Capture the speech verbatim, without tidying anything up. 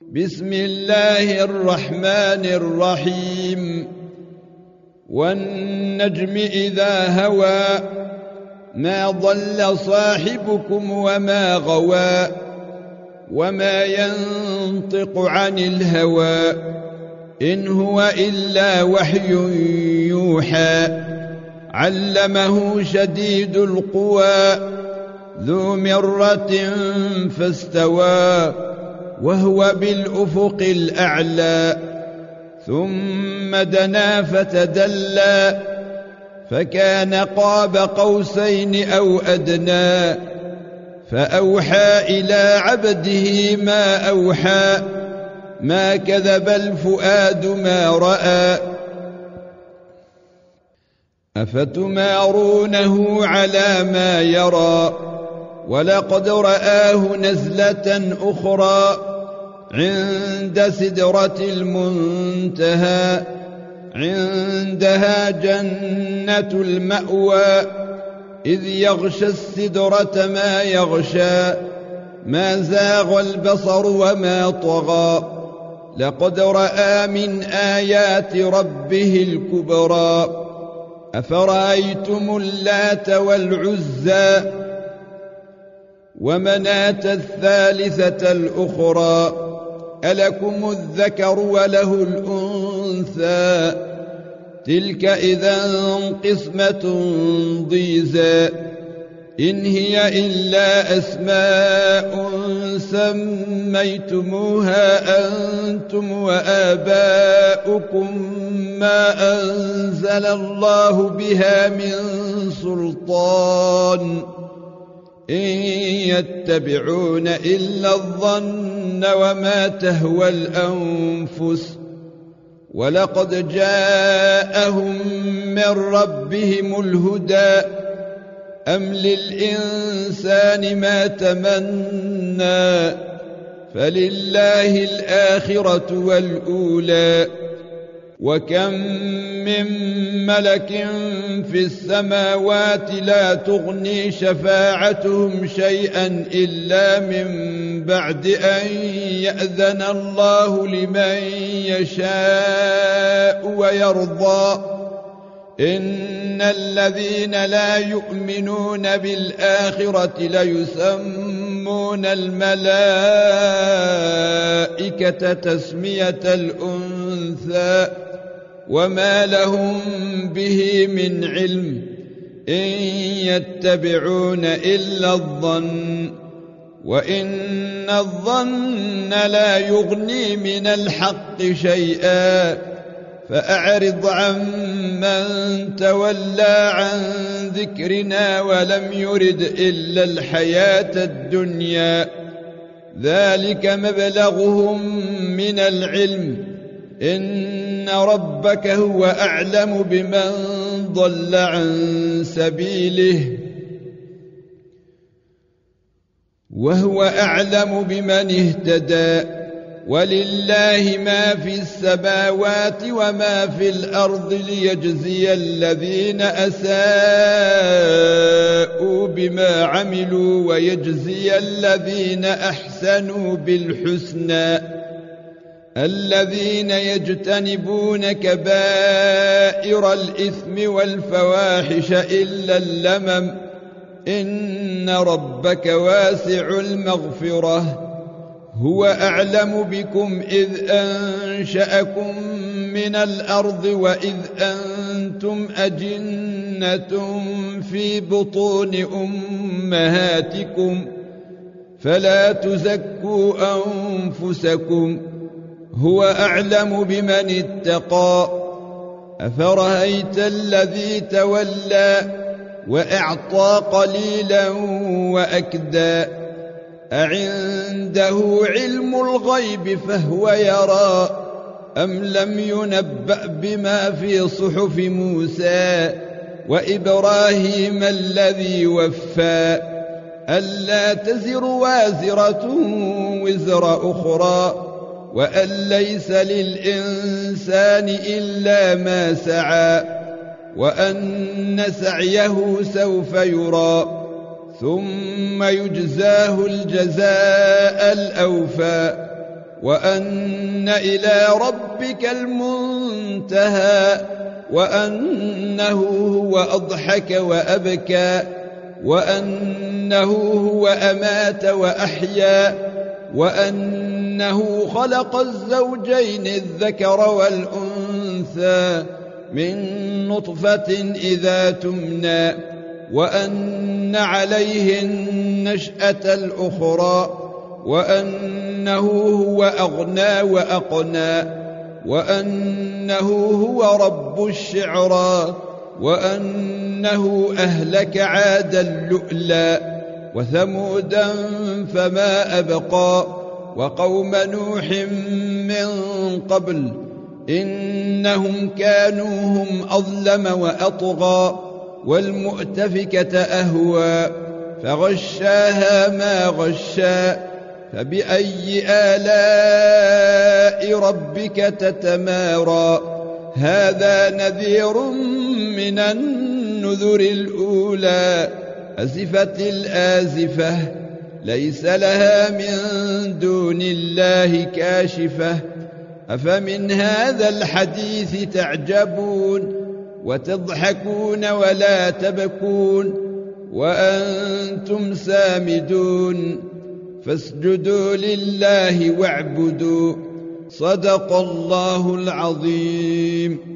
بسم الله الرحمن الرحيم والنجم إذا هوى ما ضل صاحبكم وما غوى وما ينطق عن الهوى إن هو إلا وحي يوحى علمه شديد القوى ذو مرة فاستوى وهو بالأفق الأعلى ثم دنا فتدلى فكان قاب قوسين أو أدنى فأوحى إلى عبده ما أوحى ما كذب الفؤاد ما رأى أفتمارونه على ما يرى ولقد رآه نزلة أخرى عند سدرة المنتهى عندها جنة المأوى إذ يغشى السدرة ما يغشى ما زاغ البصر وما طغى لقد رأى من آيات ربه الكبرى أفرأيتم اللات والعزى ومناة الثالثة الأخرى ألكم الذكر وله الأنثى تلك إذا قسمة ضيزى إن هي إلا أسماء سميتموها أنتم وآباؤكم ما أنزل الله بها من سلطان إن يتبعون إلا الظن وما تهوى الأنفس ولقد جاءهم من ربهم الهدى أم للإنسان ما تمنى فلله الآخرة والأولى وكم من ملك في السماوات لا تغني شفاعتهم شيئا إلا من بعد أن يأذن الله لمن يشاء ويرضى إن الذين لا يؤمنون بالآخرة ليسمون الملائكة تسمية الأنثى وما لهم به من علم إن يتبعون إلا الظن وإن الظن لا يغني من الحق شيئا فأعرض عن من تولى عن ذكرنا ولم يرد إلا الحياة الدنيا ذلك مبلغهم من العلم إن ربك هو أعلم بمن ضل عن سبيله وهو أعلم بمن اهتدى ولله ما في السماوات وما في الأرض ليجزي الذين أساءوا بما عملوا ويجزي الذين أحسنوا بالحسنى الذين يجتنبون كبائر الإثم والفواحش إلا اللمم إن ربك واسع المغفرة هو أعلم بكم إذ أنشأكم من الأرض وإذ أنتم أجنة في بطون أمهاتكم فلا تزكوا أنفسكم هو أعلم بمن اتقى أفرأيت الذي تولى وأعطى قليلا وأكدى أعنده علم الغيب فهو يرى أم لم ينبأ بما في صحف موسى وإبراهيم الذي وفى ألا تزر وازرة وزر أخرى وأن ليس للإنسان إلا ما سعى وأن سعيه سوف يرى ثم يجزاه الجزاء الأوفى وأن إلى ربك المنتهى وأنه هو أضحك وأبكى وأنه هو أمات وأحيا وأنه خلق الزوجين الذكر والأنثى من نطفة إذا تمنى وأن عليه النشأة الأخرى وأنه هو أغنى وأقنى وأنه هو رب الشعرى وأنه أهلك عادا اللؤلؤ وثمودا فما أبقى وقوم نوح من قبل إنهم كانوا هم أظلم وأطغى والمؤتفكة أهوى فغشاها ما غشى فبأي آلاء ربك تتمارى هذا نذير من النذر الأولى أزفت الآزفة ليس لها من دون الله كاشفة أفمن هذا الحديث تعجبون وتضحكون ولا تبكون وأنتم سامدون فاسجدوا لله واعبدوا صدق الله العظيم.